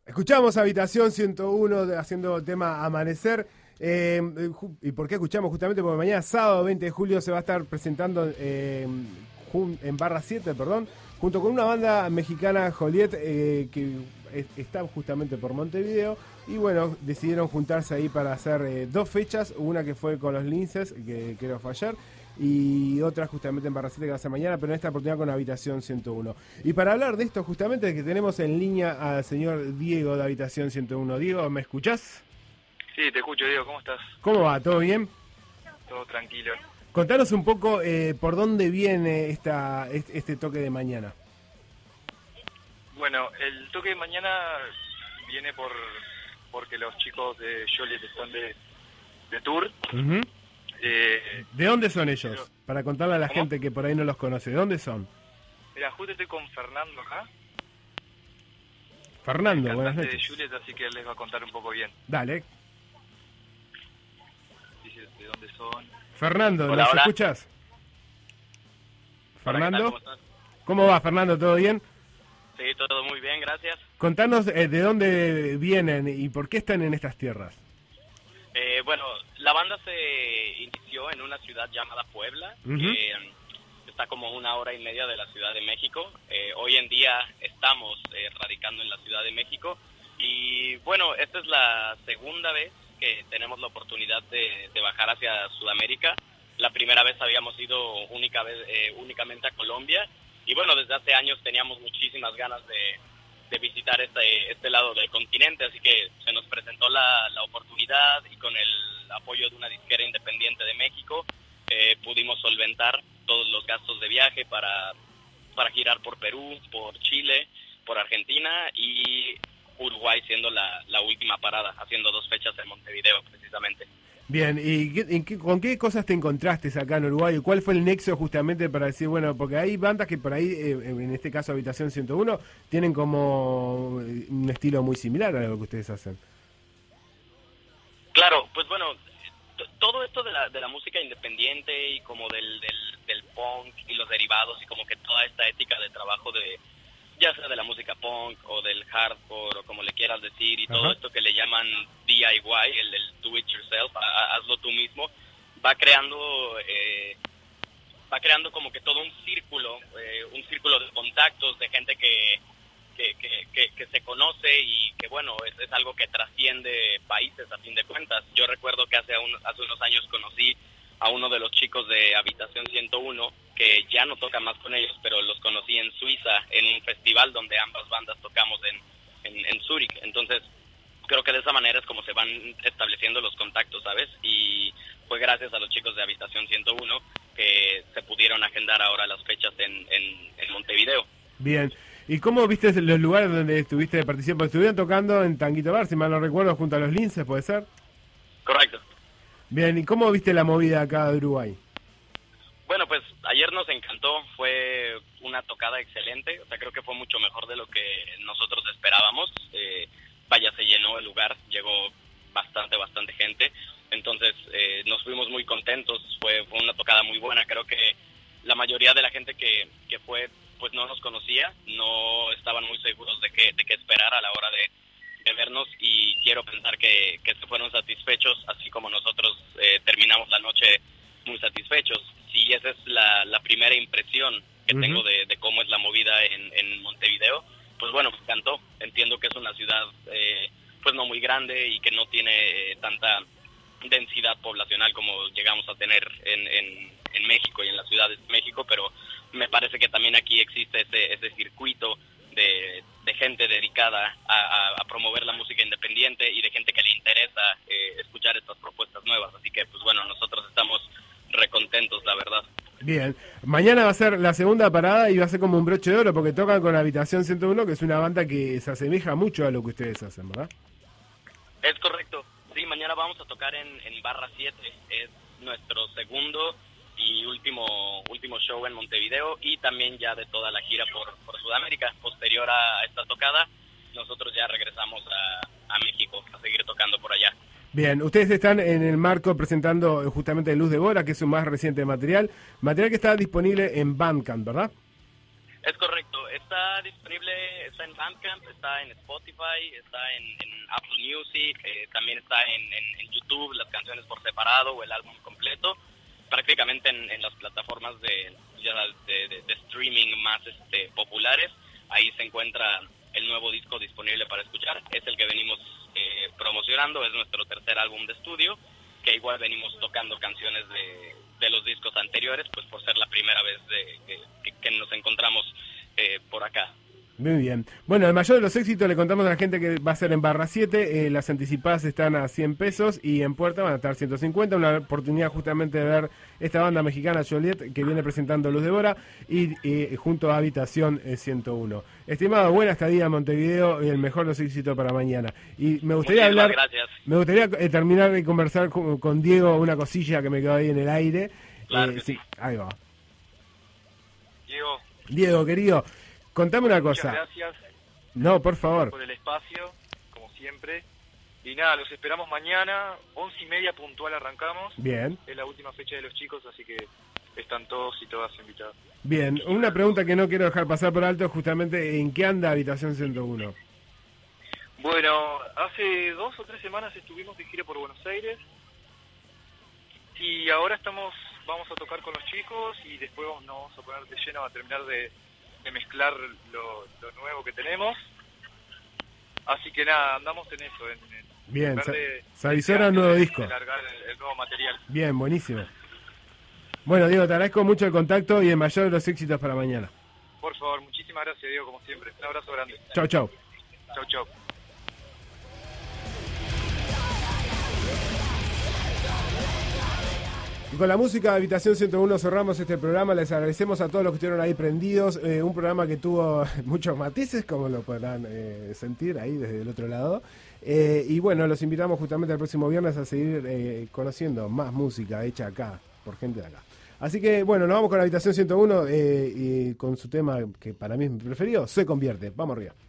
Escuchamos Habitación 101 haciendo tema Amanecer. ¿Y por qué escuchamos? Justamente porque mañana sábado 20 de julio se va a estar presentando en Barra 7, perdón, junto con una banda mexicana, Joliet, que está justamente por Montevideo. Y bueno, decidieron juntarse ahí para hacer dos fechas, una que fue con los Linces, que creo fue ayer, y otra justamente en Barra 7 que va a ser mañana, pero en esta oportunidad con Habitación 101. Y para hablar de esto justamente que tenemos en línea al señor Diego de Habitación 101. Diego, ¿me escuchás? Sí, te escucho, Diego, ¿cómo estás? ¿Cómo va? ¿Todo bien? Todo tranquilo. Contanos un poco por dónde viene este toque de mañana. Bueno, el toque de mañana viene porque los chicos de Joliet están de tour. Uh-huh. ¿De dónde son ellos? Pero, para contarle a la ¿cómo? gente que por ahí no los conoce. ¿De dónde son? Mira, justo estoy con Fernando acá, Fernando, el buenas cantante noches. de Joliet, así que él les va a contar un poco bien. Dale. Dice de dónde son. Fernando, Hola, ¿nos hola. escuchas? Hola, ¿qué tal? Fernando. ¿Cómo estás? ¿Cómo va, Fernando? ¿Todo bien? Sí, todo muy bien, gracias. Contanos de dónde vienen y por qué están en estas tierras. Bueno, la banda se inició en una ciudad llamada Puebla, Uh-huh. que está como 1 hora y media de la Ciudad de México. Hoy en día estamos radicando en la Ciudad de México y bueno, esta es la segunda vez que tenemos la oportunidad de bajar hacia Sudamérica. La primera vez habíamos ido únicamente a Colombia y bueno, desde hace años teníamos muchísimas ganas de visitar este lado del continente, así que se nos presentó la oportunidad y con el apoyo de una disquera independiente de México pudimos solventar todos los gastos de viaje para girar por Perú, por Chile, por Argentina y Uruguay siendo la última parada, haciendo 2 fechas en Montevideo precisamente. Bien, ¿y con qué cosas te encontraste acá en Uruguay? ¿Cuál fue el nexo justamente para decir, bueno, porque hay bandas que por ahí, en este caso Habitación 101, tienen como un estilo muy similar a lo que ustedes hacen? Claro, pues bueno, todo esto de la música independiente y como del punk y los derivados y como que toda esta ética de trabajo ya sea de la música punk o del hardcore o como le quieras decir, y todo Ajá. esto que le llaman DIY, el do it yourself, hazlo tú mismo, va creando como que todo un círculo de contactos, de gente que se conoce y que bueno, es algo que trasciende países a fin de cuentas. Yo recuerdo que hace unos años conocí a uno de los chicos de Habitación 101, que ya no toca más con ellos, pero los conocí en Suiza, en un festival donde ambas bandas tocamos en Zúrich. Entonces, creo que de esa manera es como se van estableciendo los contactos, ¿sabes? Y fue gracias a los chicos de Habitación 101 que se pudieron agendar ahora las fechas en Montevideo. Bien. ¿Y cómo viste los lugares donde estuviste participando? Estuvieron tocando en Tanguito Bar, si mal no recuerdo, junto a los Linces, ¿puede ser? Correcto. Bien, ¿y cómo viste la movida acá de Uruguay? Bueno, pues ayer nos encantó, fue una tocada excelente, o sea, creo que fue mucho mejor de lo que nosotros esperábamos. Vaya, se llenó el lugar, llegó bastante gente, entonces nos fuimos muy contentos, fue una tocada muy buena. Creo que la mayoría de la gente que fue, pues no nos conocía, no estaban muy seguros de qué esperar a la hora de vernos, y quiero pensar que se fueron satisfechos, así como nosotros terminamos la noche muy satisfechos. Si esa es la primera impresión que Uh-huh. tengo de cómo es la movida en Montevideo, pues bueno, me encantó. Entiendo que es una ciudad pues no muy grande y que no tiene tanta densidad poblacional como llegamos a tener en México y en las ciudades de México, pero me parece que también aquí existe ese circuito de gente dedicada a promover la música independiente y de gente que le interesa escuchar estas propuestas nuevas. Así que, pues bueno, nosotros estamos recontentos, la verdad. Bien. Mañana va a ser la segunda parada y va a ser como un broche de oro porque tocan con Habitación 101, que es una banda que se asemeja mucho a lo que ustedes hacen, ¿verdad? Es correcto. Sí, mañana vamos a tocar en Barra 7. Es nuestro segundo y último show en Montevideo, y también ya de toda la gira por Sudamérica. Posterior a esta tocada, nosotros ya regresamos a México a seguir tocando por allá. Bien, ustedes están en el marco presentando justamente Luz de Bola, que es su más reciente material que está disponible en Bandcamp, ¿verdad? Es correcto. está disponible, está en Bandcamp, está en Spotify, está en Apple Music, también está en YouTube, las canciones por separado o el álbum completo, prácticamente en las plataformas de streaming más populares. Ahí se encuentra el nuevo disco disponible para escuchar, es el que venimos promocionando, es nuestro tercer álbum de estudio, que igual venimos tocando canciones de los discos anteriores, pues por ser la primera vez que nos encontramos por acá. Muy bien. Bueno, el mayor de los éxitos le contamos a la gente que va a ser en Barra 7, las anticipadas están a 100 pesos y en puerta van a estar 150, una oportunidad justamente de ver esta banda mexicana Joliet que viene presentando Luz de Bora y junto a Habitación 101. Estimado, buena estadía en Montevideo y el mejor de los éxitos para mañana. Y me gustaría gracias. Me gustaría terminar de conversar con Diego una cosilla que me quedó ahí en el aire. Claro Sí, ahí va. Diego, querido, contame una cosa. muchas gracias No, por favor. por el espacio, como siempre. Y nada, los esperamos mañana, 11:30 puntual arrancamos. Bien. Es la última fecha de los chicos, así que están todos y todas invitados. Bien, una pregunta que no quiero dejar pasar por alto es justamente ¿en qué anda Habitación 101? Bueno, hace 2 o 3 semanas estuvimos de gira por Buenos Aires y ahora vamos a tocar con los chicos y después nos vamos a poner de lleno a terminar de mezclar lo nuevo que tenemos. Así que nada, andamos en eso, Bien, de se avisora el nuevo disco. de largar el nuevo material. Bien, buenísimo. Bueno, Diego, te agradezco mucho el contacto y el mayor de los éxitos para mañana. Por favor, muchísimas gracias, Diego, como siempre. Un abrazo grande. Chau, chau. Chau, chau. Y con la música de Habitación 101 cerramos este programa. Les agradecemos a todos los que estuvieron ahí prendidos. Un programa que tuvo muchos matices, como lo podrán sentir ahí desde el otro lado. Y bueno, los invitamos justamente el próximo viernes a seguir conociendo más música hecha acá, por gente de acá. Así que bueno, nos vamos con Habitación 101 y con su tema que para mí es mi preferido, Se Convierte. Vamos arriba.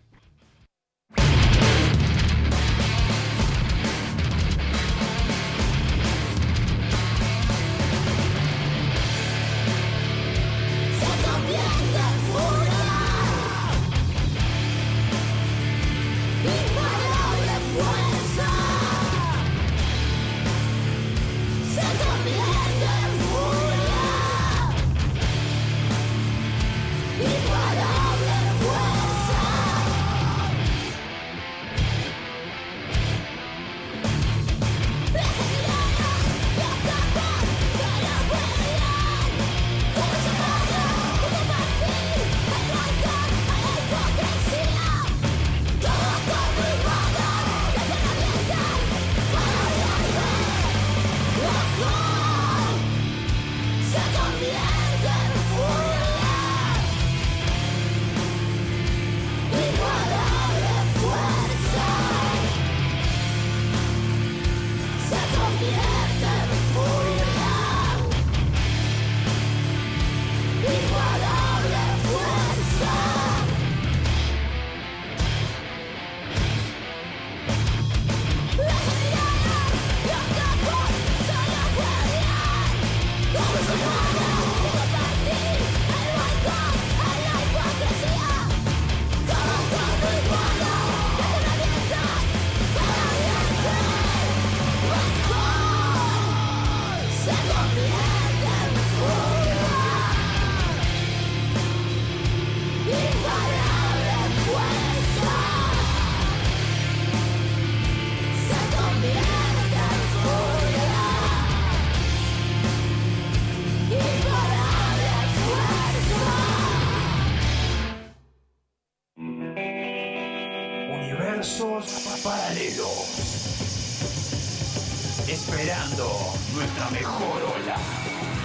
Universos paralelos, esperando nuestra mejor ola.